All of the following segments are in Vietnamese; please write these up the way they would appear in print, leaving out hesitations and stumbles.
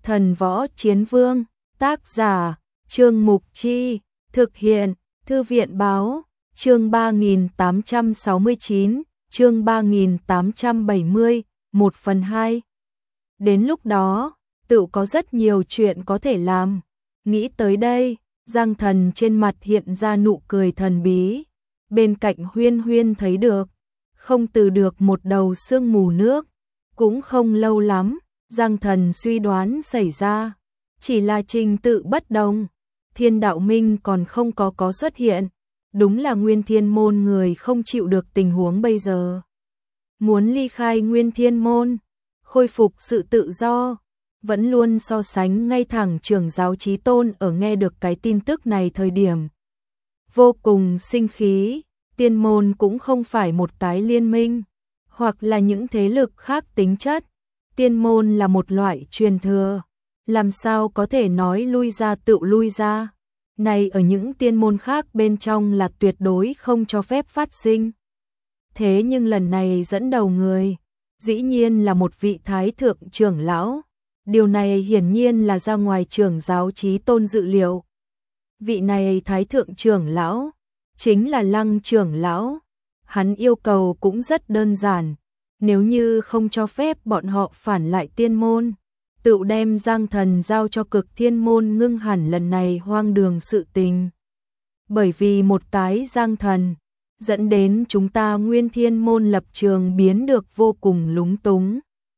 Thần Võ Chiến Vương, tác giả, Trương Mục Chi, thực hiện, Thư viện Báo, chương 3869, chương 3870, 1/2. Đến lúc đó, tự có rất nhiều chuyện có thể làm. Nghĩ tới đây, Giang Thần trên mặt hiện ra nụ cười thần bí. Bên cạnh Huyên Huyên thấy được, không từ được một đầu sương mù nước. Cũng không lâu lắm, Giang Thần suy đoán xảy ra. Chỉ là trình tự bất đồng. Thiên Đạo Minh còn không có xuất hiện. Đúng là Nguyên Thiên Môn người không chịu được tình huống bây giờ. Muốn ly khai Nguyên Thiên Môn, khôi phục sự tự do. Vẫn luôn so sánh ngay thẳng trưởng giáo Chí Tôn ở nghe được cái tin tức này thời điểm. Vô cùng sinh khí, Tiên Môn cũng không phải một cái liên minh, hoặc là những thế lực khác tính chất. Tiên Môn là một loại truyền thừa, làm sao có thể nói lui ra tự lui ra. Này ở những tiên môn khác bên trong là tuyệt đối không cho phép phát sinh. Thế nhưng lần này dẫn đầu người, dĩ nhiên là một vị thái thượng trưởng lão. Điều này hiển nhiên là ra ngoài trưởng giáo Chí Tôn dự liệu. Vị này thái thượng trưởng lão, chính là Lăng trưởng lão. Hắn yêu cầu cũng rất đơn giản, nếu như không cho phép bọn họ phản lại tiên môn, tự đem Giang Thần giao cho Cực Thiên Môn ngưng hẳn lần này hoang đường sự tình. Bởi vì một cái Giang Thần, dẫn đến chúng ta Nguyên Thiên Môn lập trường biến được vô cùng lúng túng.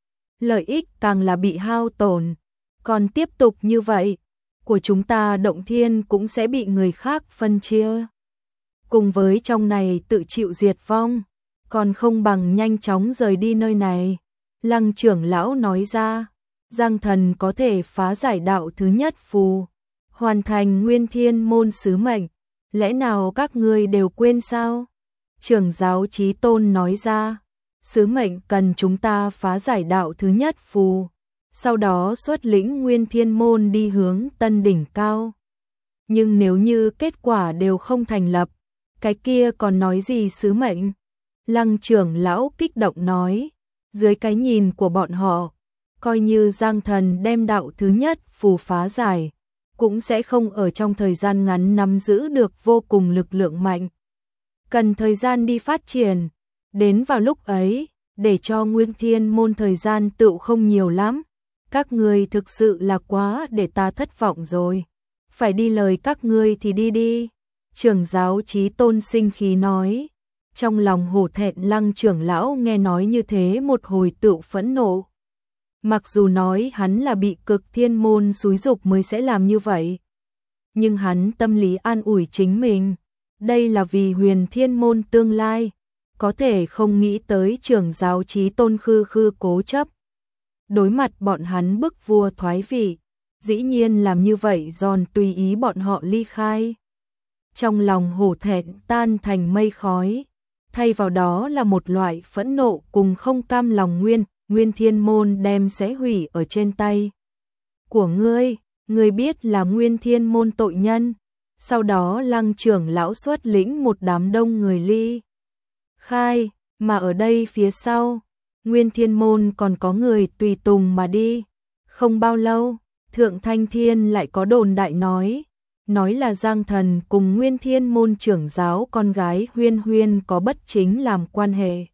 Lợi ích càng là bị hao tổn, còn tiếp tục như vậy, của chúng ta Động Thiên cũng sẽ bị người khác phân chia. Cùng với trong này tự chịu diệt vong, còn không bằng nhanh chóng rời đi nơi này. Lăng trưởng lão nói ra, Giang Thần có thể phá giải đạo thứ nhất phù, hoàn thành Nguyên Thiên Môn sứ mệnh, lẽ nào các ngươi đều quên sao? Trưởng giáo Chí Tôn nói ra, sứ mệnh cần chúng ta phá giải đạo thứ nhất phù, sau đó xuất lĩnh Nguyên Thiên Môn đi hướng tân đỉnh cao. Nhưng nếu như kết quả đều không thành lập, cái kia còn nói gì sứ mệnh? Lăng trưởng lão kích động nói, dưới cái nhìn của bọn họ, coi như Giang Thần đem đạo thứ nhất phù phá giải, cũng sẽ không ở trong thời gian ngắn nắm giữ được vô cùng lực lượng mạnh. Cần thời gian đi phát triển, đến vào lúc ấy, để cho Nguyên Thiên Môn thời gian tựu không nhiều lắm. Các ngươi thực sự là quá để ta thất vọng rồi. Phải đi lời các ngươi thì đi đi. Trưởng giáo Chí Tôn sinh khí nói. Trong lòng hổ thẹn Lăng trưởng lão nghe nói như thế một hồi tựu phẫn nộ. Mặc dù nói hắn là bị Cực Thiên Môn xúi giục mới sẽ làm như vậy, nhưng hắn tâm lý an ủi chính mình. Đây là vì Huyền Thiên Môn tương lai, có thể không nghĩ tới trưởng giáo Chí Tôn khư cố chấp. Đối mặt bọn hắn bức vua thoái vị, dĩ nhiên làm như vậy giòn tùy ý bọn họ ly khai. Trong lòng hổ thẹn tan thành mây khói, thay vào đó là một loại phẫn nộ cùng không cam lòng. Nguyên Thiên Môn đem sẽ hủy ở trên tay của ngươi, ngươi biết là Nguyên Thiên Môn tội nhân. Sau đó Lăng trưởng lão xuất lĩnh một đám đông người ly khai, mà ở đây phía sau, Nguyên Thiên Môn còn có người tùy tùng mà đi. Không bao lâu, Thượng Thanh Thiên lại có đồn đại nói là Giang Thần cùng Nguyên Thiên Môn trưởng giáo con gái Huyên Huyên có bất chính làm quan hệ.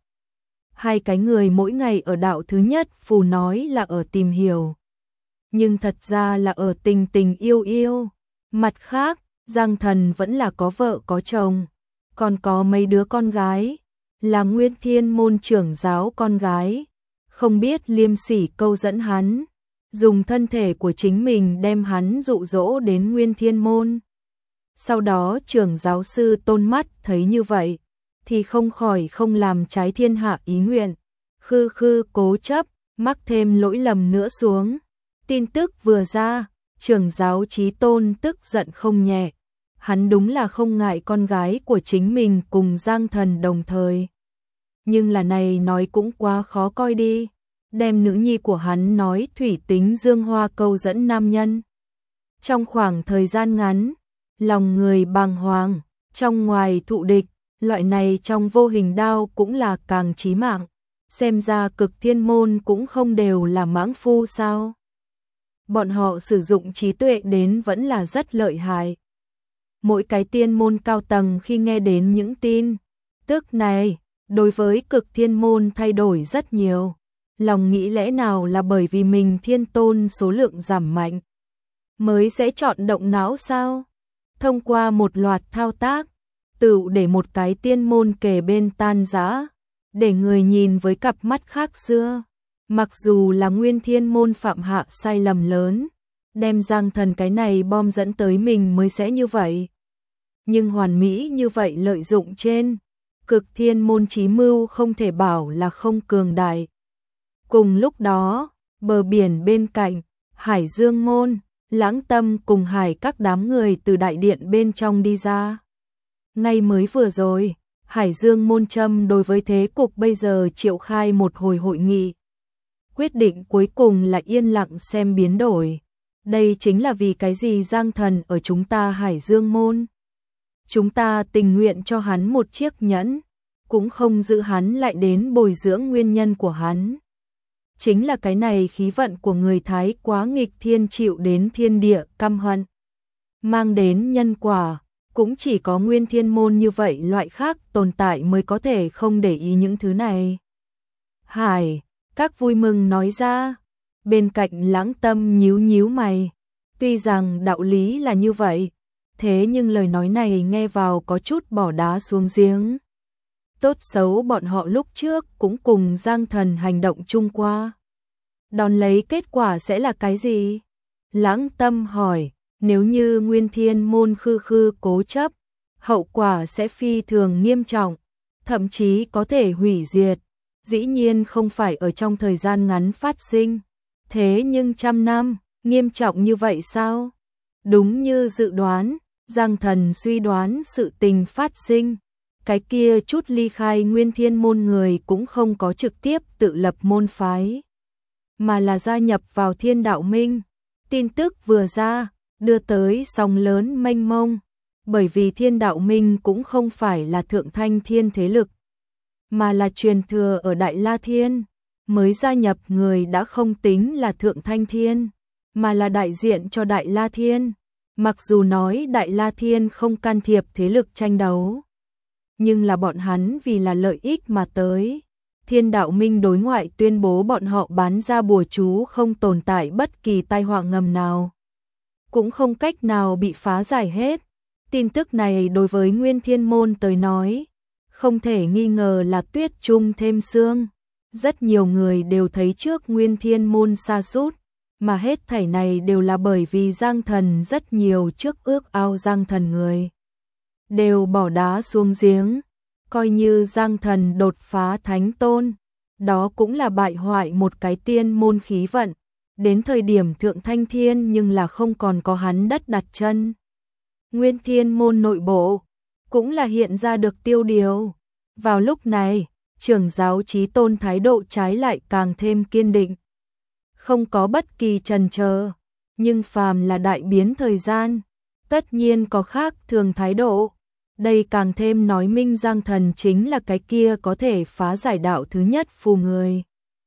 Hai cái người mỗi ngày ở đạo thứ nhất phù nói là ở tìm hiểu, nhưng thật ra là ở tình tình yêu yêu. Mặt khác, Giang Thần vẫn là có vợ có chồng, còn có mấy đứa con gái, là Nguyên Thiên Môn trưởng giáo con gái. Không biết liêm sỉ câu dẫn hắn, dùng thân thể của chính mình đem hắn dụ dỗ đến Nguyên Thiên Môn. Sau đó trưởng giáo sư Tôn mắt thấy như vậy, thì không khỏi không làm trái thiên hạ ý nguyện. Khư cố chấp, mắc thêm lỗi lầm nữa xuống. Tin tức vừa ra, trưởng giáo Chí Tôn tức giận không nhẹ. Hắn đúng là không ngại con gái của chính mình cùng Giang Thần đồng thời. Nhưng là này nói cũng quá khó coi đi. Đem nữ nhi của hắn nói thủy tính dương hoa câu dẫn nam nhân. Trong khoảng thời gian ngắn, lòng người bàng hoàng, trong ngoài thụ địch, loại này trong vô hình đao cũng là càng chí mạng. Xem ra Cực Thiên Môn cũng không đều là mãng phu sao. bọn họ sử dụng trí tuệ đến vẫn là rất lợi hại. Mỗi cái tiên môn cao tầng khi nghe đến những tin tức này, đối với Cực Thiên môn thay đổi rất nhiều. Lòng nghĩ lẽ nào là bởi vì mình thiên tôn số lượng giảm mạnh mới sẽ chọn động não sao? Thông qua một loạt thao tác, tựu để một cái tiên môn kề bên tan rã, để người nhìn với cặp mắt khác xưa. Mặc dù là Nguyên Thiên môn phạm hạ sai lầm lớn, đem Giang Thần cái này bom dẫn tới mình mới sẽ như vậy. Nhưng hoàn mỹ như vậy lợi dụng trên Cực Thiên môn chí mưu không thể bảo là không cường đại. Cùng lúc đó, bờ biển bên cạnh, Hải Dương môn, Lãng Tâm cùng Hải các đám người từ đại điện bên trong đi ra. Ngay mới vừa rồi, Hải Dương môn châm đối với thế cục bây giờ triệu khai một hồi hội nghị. Quyết định cuối cùng là yên lặng xem biến đổi. Đây chính là vì cái gì Giang Thần ở chúng ta Hải Dương môn. Chúng ta tình nguyện cho hắn một chiếc nhẫn, cũng không giữ hắn lại đến bồi dưỡng nguyên nhân của hắn. Chính là cái này khí vận của người Thái quá nghịch thiên chịu đến thiên địa căm hận. Mang đến nhân quả, cũng chỉ có Nguyên Thiên môn như vậy loại khác tồn tại mới có thể không để ý những thứ này. Hải, các vui mừng nói ra, bên cạnh Lãng Tâm nhíu nhíu mày. Tuy rằng đạo lý là như vậy, thế nhưng lời nói này nghe vào có chút bỏ đá xuống giếng. Tốt xấu bọn họ lúc trước cũng cùng Giang Thần hành động chung qua. Đón lấy kết quả sẽ là cái gì? Lãng Tâm hỏi, nếu như Nguyên Thiên môn khư khư cố chấp, hậu quả sẽ phi thường nghiêm trọng, thậm chí có thể hủy diệt. Dĩ nhiên không phải ở trong thời gian ngắn phát sinh. Thế nhưng trăm năm, nghiêm trọng như vậy sao? Đúng như dự đoán, Giang Thần suy đoán sự tình phát sinh. Cái kia chút ly khai Nguyên Thiên môn người cũng không có trực tiếp tự lập môn phái, mà là gia nhập vào Thiên Đạo Minh. Tin tức vừa ra, đưa tới sóng lớn mênh mông, bởi vì Thiên Đạo Minh cũng không phải là thượng thanh thiên thế lực, mà là truyền thừa ở Đại La Thiên. Mới gia nhập người đã không tính là thượng thanh thiên, mà là đại diện cho Đại La Thiên. Mặc dù nói Đại La Thiên không can thiệp thế lực tranh đấu, nhưng là bọn hắn vì là lợi ích mà tới. Thiên Đạo Minh đối ngoại tuyên bố bọn họ bán ra bùa chú không tồn tại bất kỳ tai họa ngầm nào, cũng không cách nào bị phá giải hết. Tin tức này đối với Nguyên Thiên môn tới nói, không thể nghi ngờ là tuyết trung thêm sương. Rất nhiều người đều thấy trước Nguyên Thiên môn sa sút, mà hết thảy này đều là bởi vì Giang Thần rất nhiều trước ước ao Giang Thần người đều bỏ đá xuống giếng. Coi như Giang Thần đột phá thánh tôn, đó cũng là bại hoại một cái tiên môn khí vận. Đến thời điểm thượng thanh thiên nhưng là không còn có hắn đất đặt chân. Nguyên Thiên môn nội bộ cũng là hiện ra được tiêu điều. Vào lúc này, trưởng giáo Chí Tôn thái độ trái lại càng thêm kiên định, không có bất kỳ chần chờ. Nhưng phàm là đại biến thời gian, tất nhiên có khác thường thái độ. Đây càng thêm nói minh Giang Thần chính là cái kia có thể phá giải đạo thứ nhất phù người.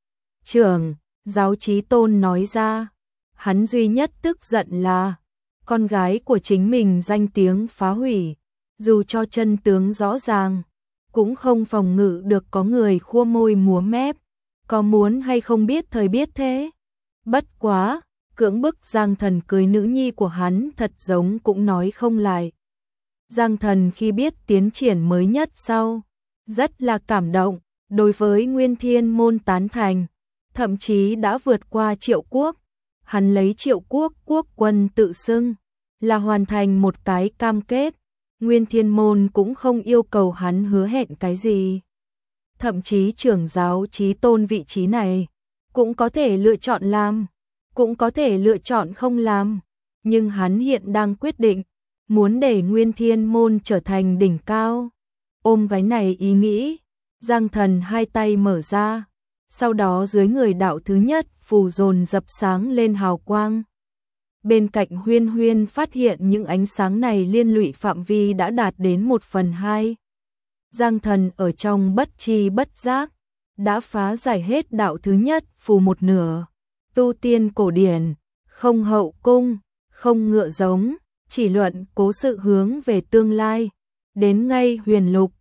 Trưởng giáo Chí Tôn nói ra, hắn duy nhất tức giận là con gái của chính mình danh tiếng phá hủy, dù cho chân tướng rõ ràng, cũng không phòng ngự được có người khua môi múa mép, có muốn hay không biết thời biết thế. Bất quá, cưỡng bức Giang Thần cưới nữ nhi của hắn thật giống cũng nói không lại. Giang Thần khi biết tiến triển mới nhất sau, rất là cảm động, đối với Nguyên Thiên môn tán thành, thậm chí đã vượt qua Triệu Quốc. Hắn lấy Triệu Quốc quốc quân tự xưng, là hoàn thành một cái cam kết. Nguyên Thiên môn cũng không yêu cầu hắn hứa hẹn cái gì. Thậm chí trưởng giáo Chí Tôn vị trí này, cũng có thể lựa chọn làm, cũng có thể lựa chọn không làm. Nhưng hắn hiện đang quyết định, muốn để Nguyên Thiên môn trở thành đỉnh cao. Ôm cái này ý nghĩ, Giang Thần hai tay mở ra, sau đó dưới người đạo thứ nhất phù dồn dập sáng lên hào quang. Bên cạnh Huyên Huyên phát hiện những ánh sáng này liên lụy phạm vi đã đạt đến 1/2. Giang Thần ở trong bất tri bất giác, đã phá giải hết đạo thứ nhất phù một nửa. Tu tiên cổ điển, không hậu cung, không ngựa giống, chỉ luận cố sự hướng về tương lai. Đến ngay Huyền Lục,